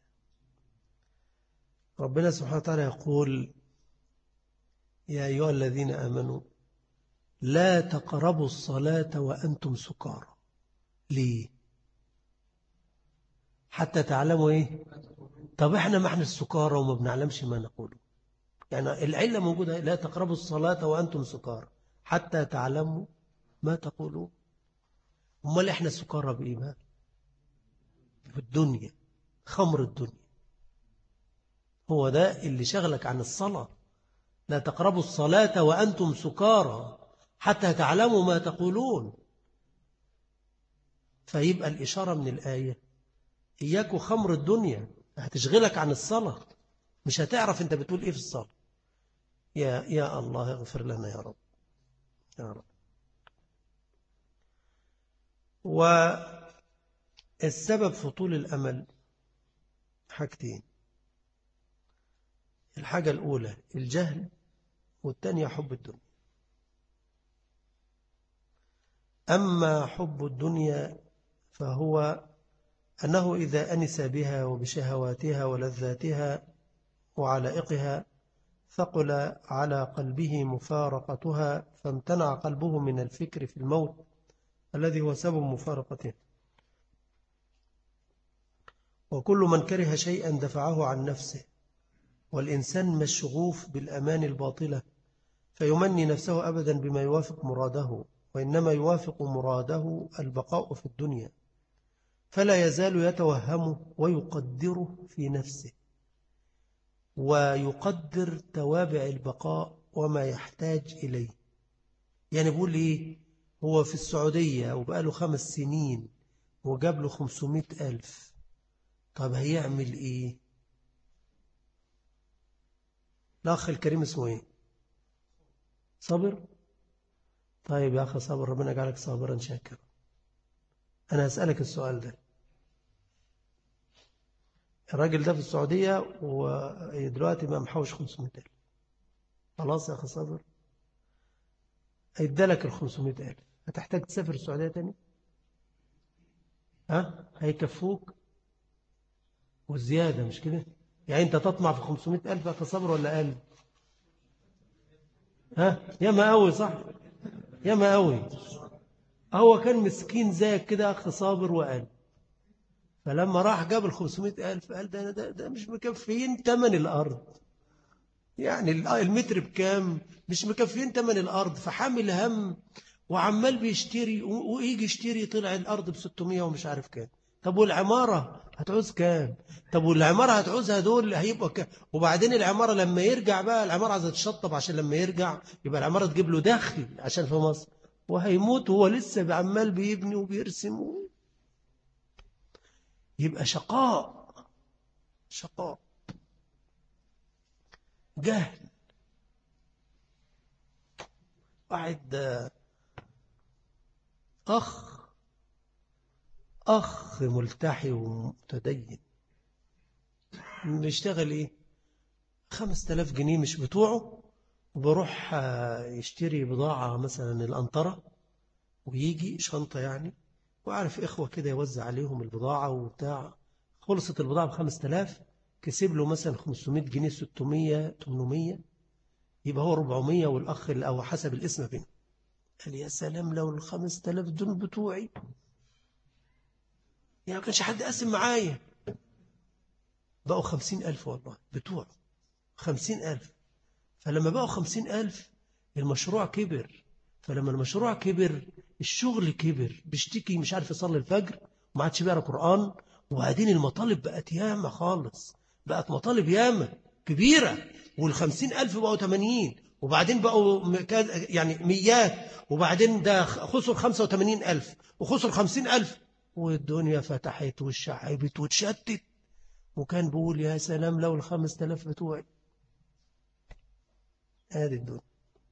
ربنا سبحانه وتعالى يقول: يا أيها الذين آمنوا لا تقربوا الصلاة وأنتم سكارى. ليه؟ حتى تعلموا إيه؟ طب إحنا ما إحنا السكارى وما بنعلمش ما نقوله. يعني العلة موجودة، لا تقربوا الصلاة وأنتم سكارى حتى تعلموا ما تقولون. أمال إحنا سكارى بإيه بقى؟ في الدنيا، خمر الدنيا هو ده اللي شغلك عن الصلاة. لا تقربوا الصلاة وأنتم سكارى حتى تعلموا ما تقولون. فيبقى الإشارة من الآية إياكوا خمر الدنيا، هتشغلك عن الصلاة، مش هتعرف أنت بتقول إيه في الصلاة. يا يا الله اغفر لنا يا رب يا رب. والسبب في طول الأمل حاجتين. الحاجة الأولى الجهل، والثانية حب الدنيا. أما حب الدنيا فهو أنه إذا أنس بها وبشهواتها ولذاتها وعلائقها ثقل على قلبه مفارقتها، فامتنع قلبه من الفكر في الموت الذي هو سبب مفارقته. وكل من كره شيئا دفعه عن نفسه، والإنسان مشغوف بالأمان الباطلة فيمني نفسه أبدا بما يوافق مراده، وإنما يوافق مراده البقاء في الدنيا، فلا يزال يتوهمه ويقدره في نفسه، ويقدر توابع البقاء وما يحتاج إليه. يعني بيقول إيه؟ هو في السعودية وبقى له خمس سنين وجاب له خمسمائة ألف، طب هيعمل إيه؟ الأخ الكريم اسمه إيه؟ صبر؟ طيب يا أخي صبر، ربنا يجعلك صابرا شاكرا. أنا أسألك السؤال ده، الراجل ده في السعودية ودلوقتي ما محوش خمسمائة ألف، خلاص يا أخي صبر هيدالك ال خمسمائة ألف، هتحتاج تسافر السعودية تاني؟ ها؟ هيكفوك والزيادة مش كده؟ يعني أنت تطمع في خمسمائة ألف يا أخي صبر ولا أقل؟ ها؟ ياما قوي صح؟ ياما قوي. هو كان مسكين زيك كده يا أخي صابر وقال، فلما راح جاب ال خمسمائة ألف قال ده, ده, ده مش مكفيين ثمن الأرض، يعني المتر بكام؟ مش مكفيين ثمن الأرض، فحامل هم وعمال بيشتري، ويجي يشتري طلع الأرض ب ستمائة ومش عارف كام. طب والعمارة هتعوز كام؟ طب والعمارة هتعوزها دول هيبقى كام؟ وبعدين العمارة لما يرجع بقى، العمارة عايزة تشطب عشان لما يرجع يبقى العمارة تجيب له دخل عشان في مصر، وهيموت وهو لسه عمال بيبني وبيرسم. يبقى شقاء، شقاء، جهل. واحد أخ أخ ملتحي ومتدين بيشتغل إيه؟ خمس تلاف جنيه مش بتوعه، وبروح يشتري بضاعة مثلا الأنطرة ويجي شنطة يعني، وعارف إخوة كده يوزع عليهم البضاعة وبتاع، خلصت البضاعة بخمس تلاف، كسب له مثلا خمسمائة جنيه، ستمائة، ثمانمائة، يبقى هو أربعمائة، والأخ أو حسب الاسم بينه. قال يا سلام لو الخمس تلاف دول بتوعي، يعني ما كانش حد قاسم معايا، بقوا خمسين ألف والله بتوعه، خمسين ألف. فلما بقوا خمسين ألف المشروع كبر، فلما المشروع كبر الشغل كبر، بيشتكي مش عارف يصلي الفجر وما عادش بيقرا قرآن، وبعدين المطالب بقت ياما خالص، بقت مطالب ياما كبيرة، والخمسين ألف بقوا ثمانين، وبعدين بقوا يعني ميات، وبعدين ده خسر خمسة وثمانين ألف وخسر خمسين ألف، والدنيا فتحت والشعبت وتشتت، وكان بيقول يا سلام لو الخمس تلاف بتوعي. هذه الدنيا.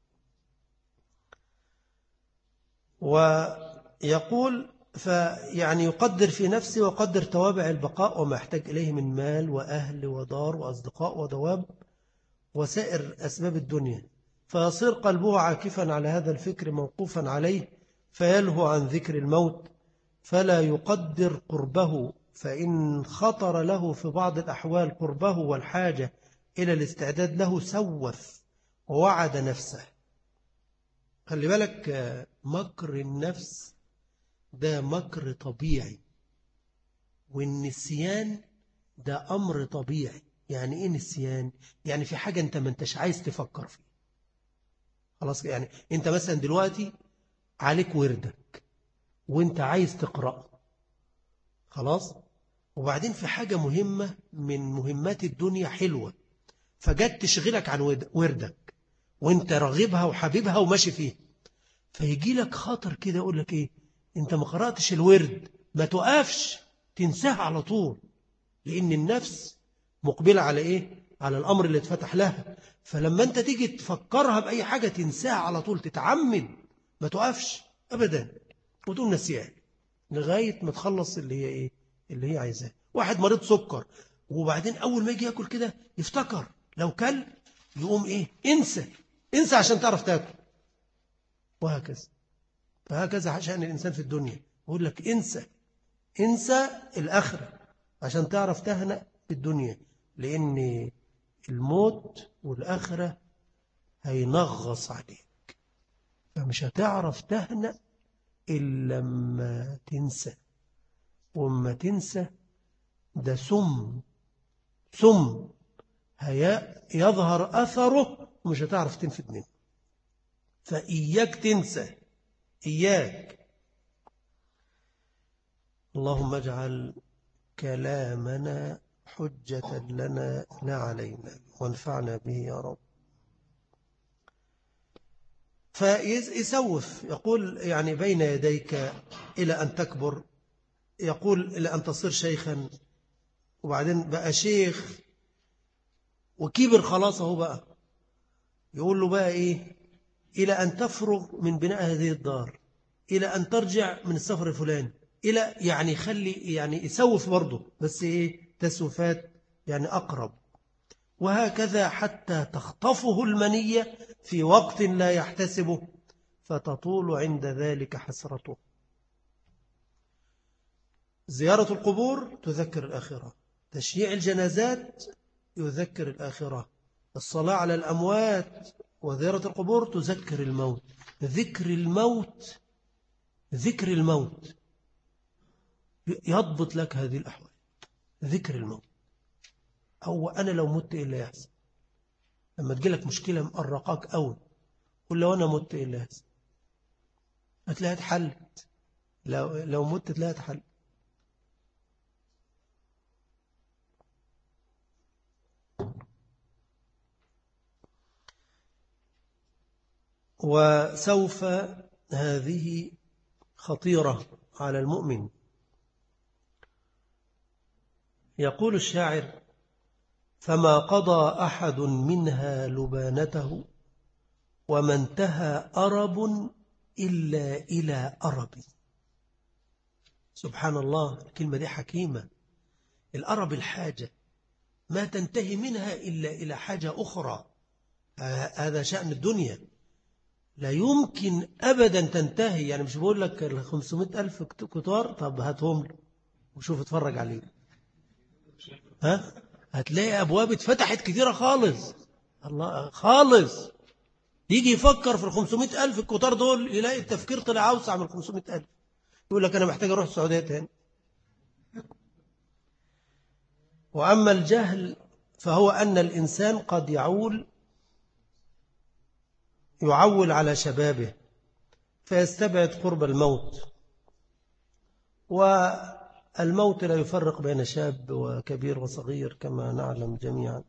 ويقول فيعني يقدر في نفسه وقدر توابع البقاء وما يحتاج إليه من مال وأهل ودار وأصدقاء ودواب وسائر أسباب الدنيا، فيصير قلبه عاكفا على هذا الفكر موقوفا عليه، فيلهو عن ذكر الموت، فلا يقدر قربه، فإن خطر له في بعض الأحوال قربه والحاجة إلى الاستعداد له سوف ووعد نفسه. خلي بالك، مكر النفس ده مكر طبيعي، والنسيان ده أمر طبيعي. يعني إيه نسيان؟ يعني في حاجة أنت ما أنتش عايز تفكر فيها خلاص. يعني أنت مثلا دلوقتي عليك وردك وأنت عايز تقرأ خلاص، وبعدين في حاجة مهمة من مهمات الدنيا حلوة فجت تشغلك عن وردك وانت راغبها وحبيبها وماشي فيها، فيجي لك خاطر كده يقول لك ايه، انت ما قرأتش الورد، ما توقفش تنساها على طول، لان النفس مقبلة على ايه، على الامر اللي اتفتح لها. فلما انت تيجي تفكرها بأي حاجة تنساها على طول، تتعمد ما توقفش ابدا وتقوم نسيها لغاية ما تخلص اللي هي ايه، اللي هي عايزاه. واحد مريض سكر وبعدين اول ما يجي ياكل كده يفتكر لو كل يقوم ايه، انسى انسى عشان تعرف تاكل، وهكذا. فهكذا شأن الإنسان في الدنيا، يقول لك انسى انسى الآخرة عشان تعرف تهنأ في الدنيا، لأن الموت والآخرة هينغص عليك، فمش هتعرف تهنأ إلا لما تنسى. وما تنسى ده سم سم هيظهر أثره ومش هتعرف تنفد منه. فإياك تنسى، إياك. اللهم اجعل كلامنا حجة لنا لا علينا وانفعنا به يا رب. فيسوف يقول يعني بين يديك إلى أن تكبر، يقول إلى أن تصير شيخا، وبعدين بقى شيخ وكبر خلاص هو بقى، يقول له بقى إيه، إلى أن تفرغ من بناء هذه الدار، إلى أن ترجع من السفر الفلاني، إلى يعني خلي يعني يسوف برضه بس إيه تسوفات يعني أقرب، وهكذا حتى تخطفه المنية في وقت لا يحتسبه فتطول عند ذلك حسرته. زيارة القبور تذكر الآخرة، تشييع الجنازات يذكر الآخرة، الصلاة على الأموات وزيارة القبور تذكر الموت. ذكر الموت ذكر الموت يضبط لك هذه الأحوال. ذكر الموت، أو أنا لو مت إيه اللي يحصل؟ لما تجيلك مشكلة مقرقاك أول، قل لو أنا مت إيه اللي يحصل؟ هتلاقيها اتحلت. لو, لو مت تلاقيها اتحلت. وسوف هذه خطيرة على المؤمن. يقول الشاعر: فما قضى أحد منها لبانته وما انتهى أرب إلا إلى أرب. سبحان الله، الكلمة دي حكيمة. الأرب الحاجة ما تنتهي منها إلا إلى حاجة أخرى. هذا شأن الدنيا، لا يمكن أبدا تنتهي. يعني مش بقول لك الخمسمائة ألف كتار، طب هاتهم له وشوف اتفرج عليه، ها هتلاقي أبواب اتفتحت كثيرة خالص، الله خالص. يجي يفكر في الخمسمائة ألف الكتار دول، يلاقي التفكير طلع أوسع من الخمسمائة ألف، يقول لك أنا محتاج أروح السعودية تاني. وأما الجهل فهو أن الإنسان قد يعول يعول على شبابه فيستبعد قرب الموت، والموت لا يفرق بين شاب وكبير وصغير كما نعلم جميعا.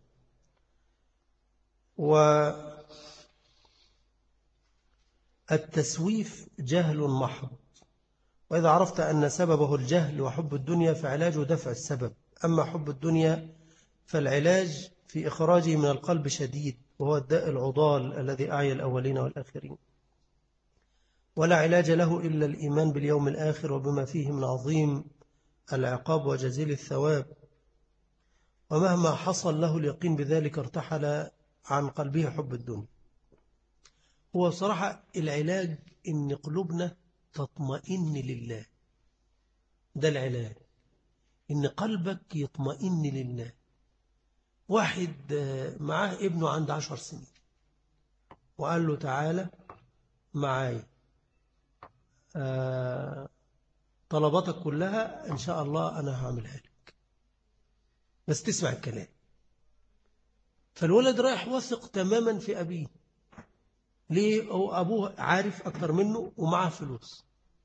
والتسويف جهل محض، وإذا عرفت أن سببه الجهل وحب الدنيا فعلاجه دفع السبب، أما حب الدنيا فالعلاج في إخراجه من القلب شديد، وهو الداء العضال الذي أعيا الأولين والآخرين، ولا علاج له إلا الإيمان باليوم الآخر وبما فيه من عظيم العقاب وجزيل الثواب. ومهما حصل له اليقين بذلك ارتحل عن قلبه حب الدنيا. هو صراحة العلاج إن قلوبنا تطمئن لله، ده العلاج، إن قلبك يطمئن لله. واحد معاه ابنه عنده عشر سنين وقال له تعالى معاي، آه طلباتك كلها إن شاء الله أنا هعملها لك، بس تسمع الكلام. فالولد رايح واثق تماما في أبيه. ليه؟ هو أبوه عارف أكتر منه ومعه فلوس،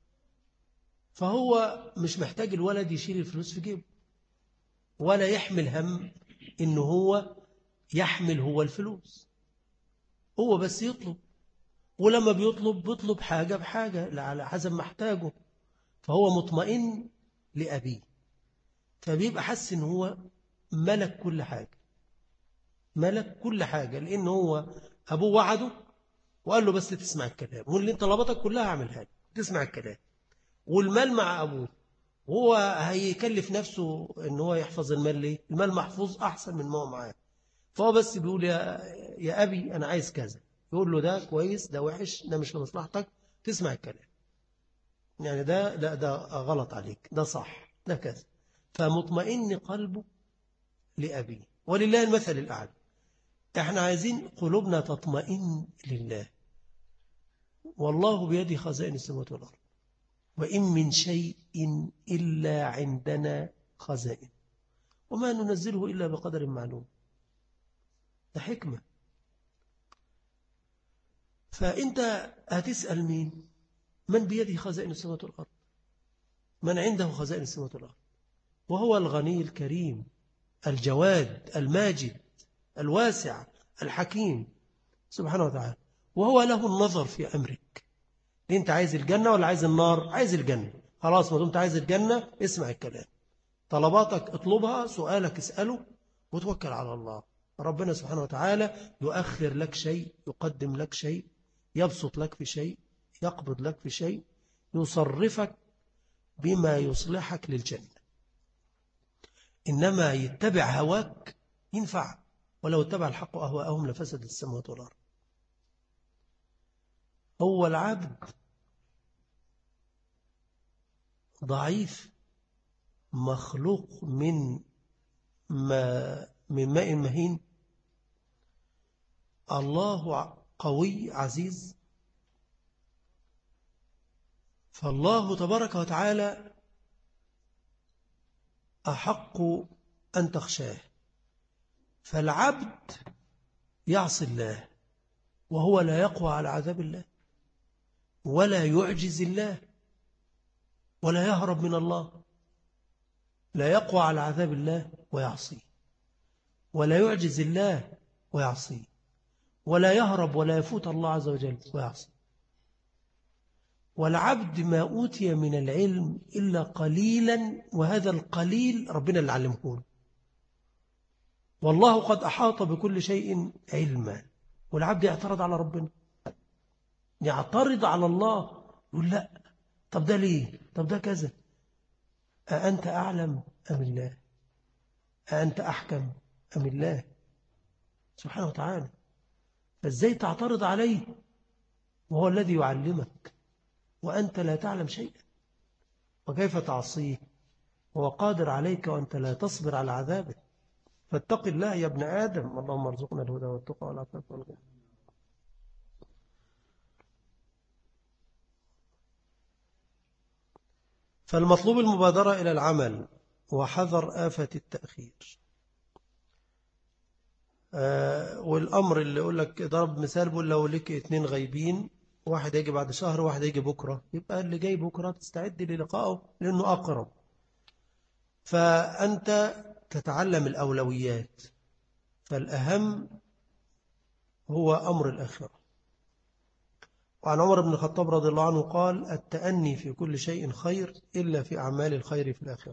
فهو مش محتاج الولد يشيل الفلوس في جيبه ولا يحمل هم إنه هو يحمل هو الفلوس، هو بس يطلب. ولما بيطلب بيطلب حاجة بحاجة على حسب ما احتاجه، فهو مطمئن لأبيه، فبيبقى حس إن هو ملك كل حاجة، ملك كل حاجة، لأن هو أبوه وعده وقال له بس تسمع الكلام، واللي انت طلباتك كلها هعملها لك، تسمع الكلام. والمال مع أبوه، وهو هيكلف نفسه إن هو يحفظ المال. ليه؟ المال محفوظ أحسن من ما هو معاه. فهو بس بيقول يا, يا أبي أنا عايز كذا، يقول له ده كويس، ده وحش، ده مش لمصلحتك، تسمع الكلام. يعني ده, ده, ده غلط عليك، ده صح، ده كذا. فمطمئن قلبه لأبيه. ولله المثل الأعلى. احنا عايزين قلوبنا تطمئن لله. والله بيده خزائن السماوات والأرض، وإن من شيء إلا عندنا خزائن وما ننزله إلا بقدر معلوم. ده حكمة. فأنت هتسأل مين؟ من بيده خزائن السماوات والأرض؟ من عنده خزائن السماوات والأرض؟ وهو الغني الكريم الجواد الماجد الواسع الحكيم سبحانه وتعالى. وهو له النظر في أمرك. أنت عايز الجنة ولا عايز النار؟ عايز الجنة. خلاص، ما دمت عايز الجنة اسمع الكلام. طلباتك اطلبها، سؤالك اسأله، وتوكل على الله. ربنا سبحانه وتعالى يؤخر لك شيء، يقدم لك شيء، يبسط لك في شيء، يقبض لك في شيء، يصرفك بما يصلحك للجنة. إنما يتبع هواك ينفع، ولو اتبع الحق أهواءهم لفسد السماوات والأرض. هو العبد ضعيف، مخلوق من ما من ماء مهين. الله قوي عزيز. فالله تبارك وتعالى أحق أن تخشاه. فالعبد يعصي الله وهو لا يقوى على عذاب الله، ولا يعجز الله، ولا يهرب من الله. لا يقوى على عذاب الله ويعصيه، ولا يعجز الله ويعصيه، ولا يهرب ولا يفوت الله عز وجل ويعصيه. والعبد ما أوتي من العلم إلا قليلا، وهذا القليل ربنا اللي علمه له. والله قد أحاط بكل شيء علما. والعبد يعترض على ربنا، يعترض على الله، يقول لا، طب ده ليه؟ طب ده كذا. أأنت أعلم أم الله؟ أأنت أحكم أم الله سبحانه وتعالى؟ فإزاي تعترض عليه وهو الذي يعلمك وأنت لا تعلم شيئا؟ وكيف تعصيه وهو قادر عليك وأنت لا تصبر على عذابه؟ فاتق الله يا ابن آدم. اللهم ارزقنا الهدى والتقى والعفاف والغنى. فالمطلوب المبادرة إلى العمل وحذر آفة التأخير. آه والأمر اللي يقول لك ضرب مثال، بقول لو لك اتنين غايبين، واحد يجي بعد شهر واحد يجي بكرة، يبقى اللي جاي بكرة تستعد للقائه لأنه أقرب. فأنت تتعلم الأولويات، فالأهم هو أمر الآخرة. وعن عمر بن الخطاب رضي الله عنه قال: التأني في كل شيء خير إلا في أعمال الخير في الآخرة.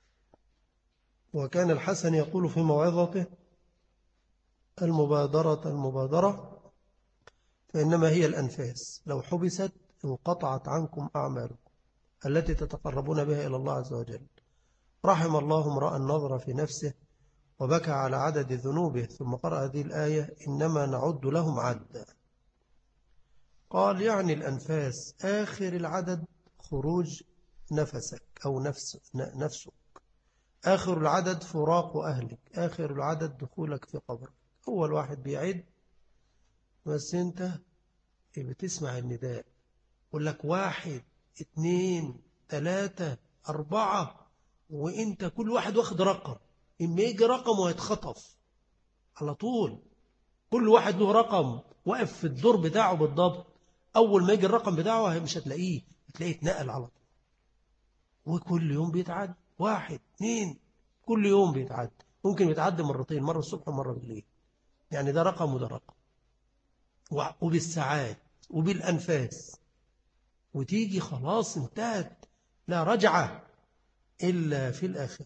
وكان الحسن يقول في موعظته: المبادرة المبادرة فإنما هي الأنفاس، لو حبست انقطعت عنكم أعمالكم التي تتقربون بها إلى الله عز وجل. رحم الله امرأ نظر في نفسه وبكى على عدد ذنوبه ثم قرأ هذه الآية: إنما نعد لهم عدا. قال يعني الأنفاس آخر العدد خروج نفسك أو نفس نفسك، آخر العدد فراق أهلك، آخر العدد دخولك في قبرك. أول واحد بيعد، بس أنت بتسمع النداء، يقول لك واحد اتنين ثلاثة أربعة، وإنت كل واحد واخد رقم، إما يجي رقم ويتخطف على طول. كل واحد له رقم واقف في الدور بتاعه بالضبط، أول ما يجي الرقم بتاعه مش هتلاقيه، هتلاقيه اتنقل على طول. وكل يوم بيتعد واحد اثنين، كل يوم بيتعد، ممكن يتعد مرتين، مرة الصبح ومرة بالليل. يعني ده رقم وده رقم، وبالساعات وبالأنفاس، وتيجي خلاص انتهت، لا رجعة إلا في الآخرة.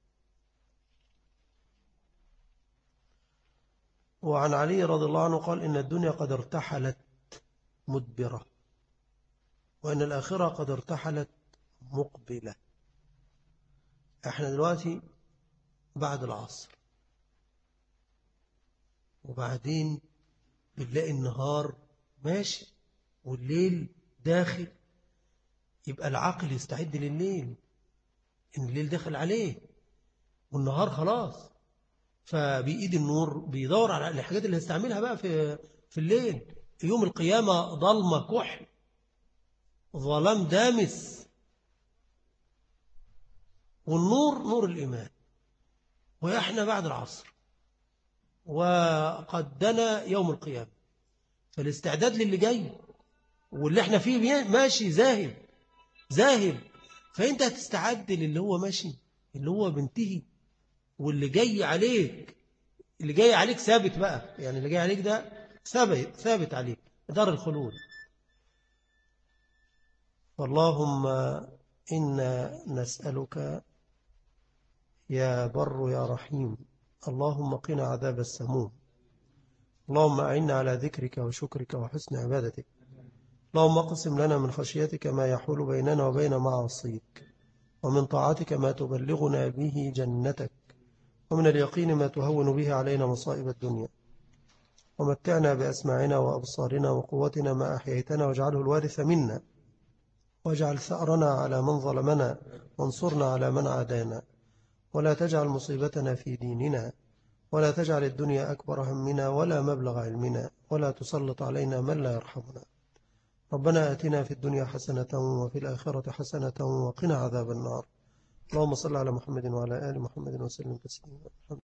وعن علي رضي الله عنه قال إن الدنيا قد ارتحلت مدبرة، وإن الآخرة قد ارتحلت مقبلة. احنا دلوقتي بعد العصر، وبعدين بنلاقي النهار ماشي والليل داخل، يبقى العقل يستعد لليل، إن الليل داخل عليه والنهار خلاص، فبإيد النور بيدور على الحاجات اللي هيستعملها بقى في في الليل. في يوم القيامة ظلمة كحل، ظلام دامس، والنور نور الإيمان. وإحنا بعد العصر وقد دنا يوم القيامة، فالاستعداد للي جاي واللي احنا فيه ماشي ذاهب ذاهب، فأنت هتستعد للي هو ماشي، اللي هو بنتهي، واللي جاي عليك، اللي جاي عليك ثابت بقى، يعني اللي جاي عليك ده ثابت ثابت عليك دار الخلود. اللهم إنا نسألك يا بر يا رحيم، اللهم قنا عذاب السموم، اللهم أعنا على ذكرك وشكرك وحسن عبادتك، اللهم اقسم لنا من خشيتك ما يحول بيننا وبين معاصيك، ومن طاعتك ما تبلغنا به جنتك، ومن اليقين ما تهون به علينا مصائب الدنيا، ومتعنا بأسماعنا وأبصارنا وقوتنا ما أحييتنا، واجعله الوارث منا، واجعل ثأرنا على من ظلمنا، وانصرنا على من عادانا، ولا تجعل مصيبتنا في ديننا، ولا تجعل الدنيا أكبر همنا ولا مبلغ علمنا، ولا تسلط علينا من لا يرحمنا. ربنا آتنا في الدنيا حسنة وفي الآخرة حسنة وقنا عذاب النار. اللهم صل على محمد وعلى آل محمد وسلم تسليما.